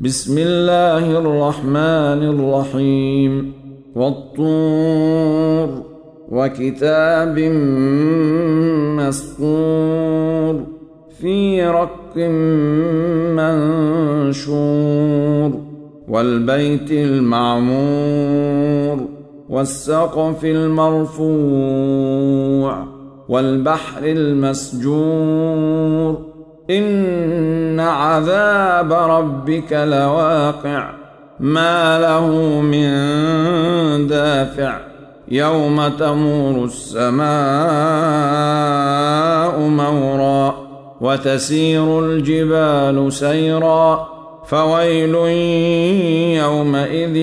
بسم الله الرحمن الرحيم والطور وكتاب مسطور في رق منشور والبيت المعمور والسقف المرفوع والبحر المسجور إن عذاب ربك لواقع ما له من دافع يوم تمور السماء مورا وتسير الجبال سيرا فويل يومئذ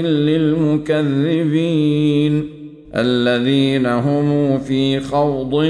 للمكذبين الذين هم في خوض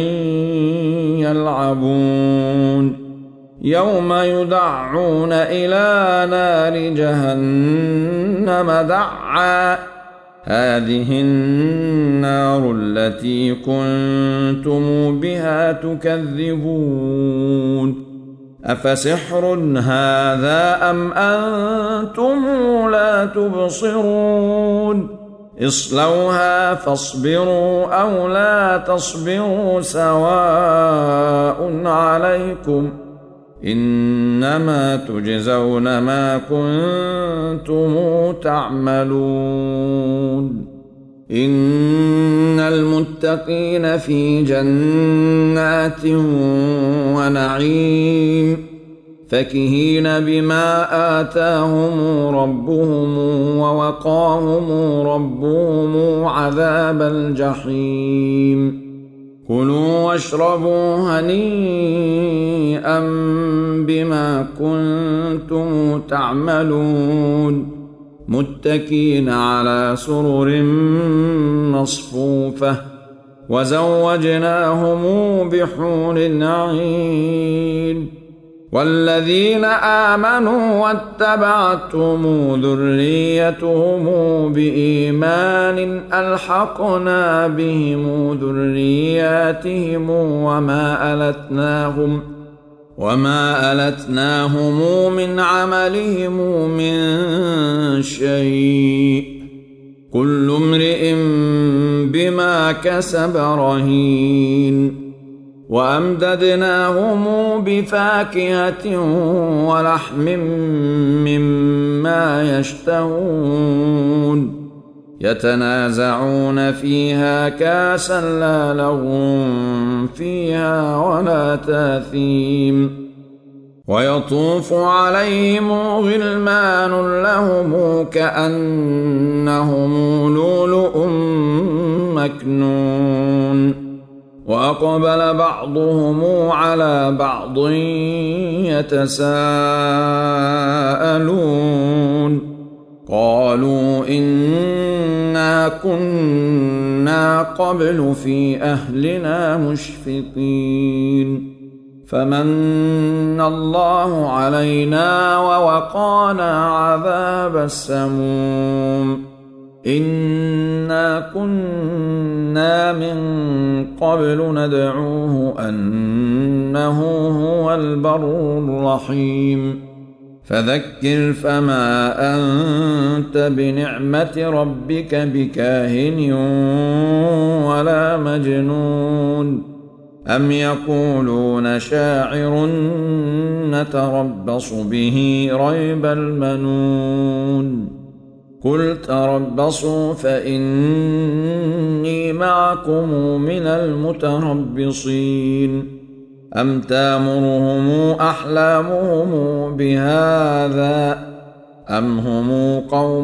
يلعبون يوم يدعون إلى نار جهنم دعا هذه النار التي كنتم بها تكذبون أفسحر هذا أم أنتم لا تبصرون اصلوها فاصبروا أو لا تصبروا سواء عليكم إنما تجزون ما كنتم تعملون إن المتقين في جنات ونعيم فكهين بما آتاهم ربهم ووقاهم ربهم عذاب الجحيم كلوا واشربوا هنيئا بما كنتم تعملون متكين على سرر مصفوفة وزوجناهم بحور عين والذين آمنوا واتبعتهم ذريتهم بإيمان ألحقنا بهم ذرياتهم وما ألتناهم من عملهم من شيء كل امرئ بما كسب رهين وأمددناهم بفاكهة ولحم مما يشتهون يتنازعون فيها كأسا لا لغو فيها ولا تاثيم ويطوف عليهم غلمان لهم كأنهم لؤلؤ مكنون وأقبل بعضهم على بعض يتساءلون قالوا إنا كنا قبل في أهلنا مشفقين فمن الله علينا ووقانا عذاب السموم إنا كنا من قبل ندعوه أنه هو البر الرحيم فذكر فما أنت بنعمة ربك بكاهن ولا مجنون أم يقولون شاعر نتربص به ريب المنون قل تربصوا فإني معكم من المتربصين أم تامرهم أحلامهم بهذا أم هم قوم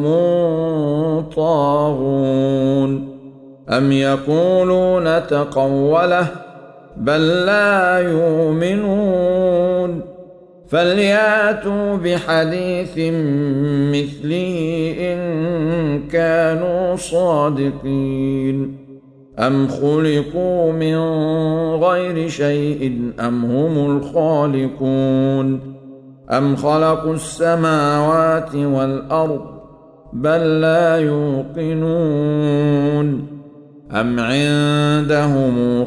طاغون أم يقولون تقوله بل لا يؤمنون فلياتوا بحديث مثله إن كانوا صادقين أم خلقوا من غير شيء أم هم الخالقون أم خلقوا السماوات والأرض بل لا يوقنون أم عندهم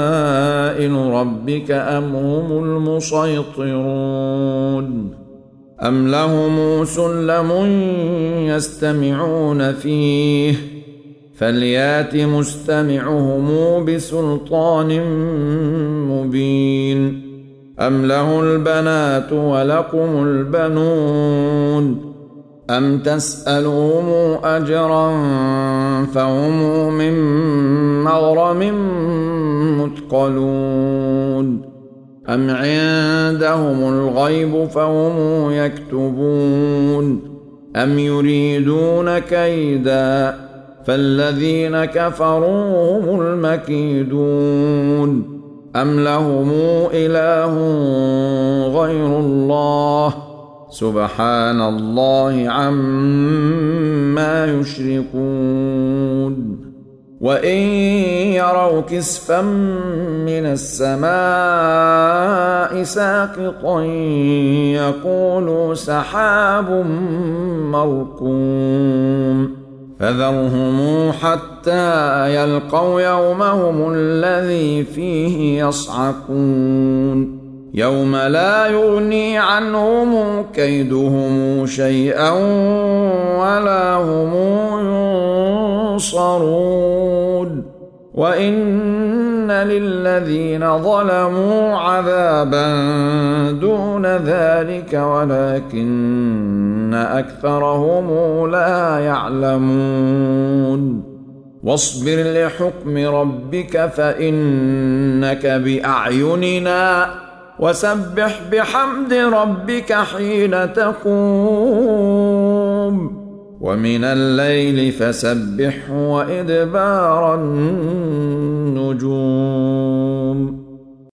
خزائن ربك أم هم المسيطرون أم لهم سلم يستمعون فيه فليات مستمعهم بسلطان مبين أم له البنات ولكم البنون أم تسألهم أجرا فهم من مغرم مثقلون أم عندهم الغيب فهم يكتبون أم يريدون كيدا فالذين كفروا هم المكيدون أم لهم إله غير الله سبحان الله عما يشركون وإن يروا كسفا من السماء ساقطا يقولوا سحاب مركوم فذرهم حتى يلقوا يومهم الذي فيه يصعقون يوم لا يغني عنهم كيدهم شيئا ولا هم ينصرون وإن للذين ظلموا عذابا دون ذلك ولكن أكثرهم لا يعلمون واصبر لحكم ربك فإنك بأعيننا وسبح بحمد ربك حين تقوم ومن الليل فسبحه وإدبار النجوم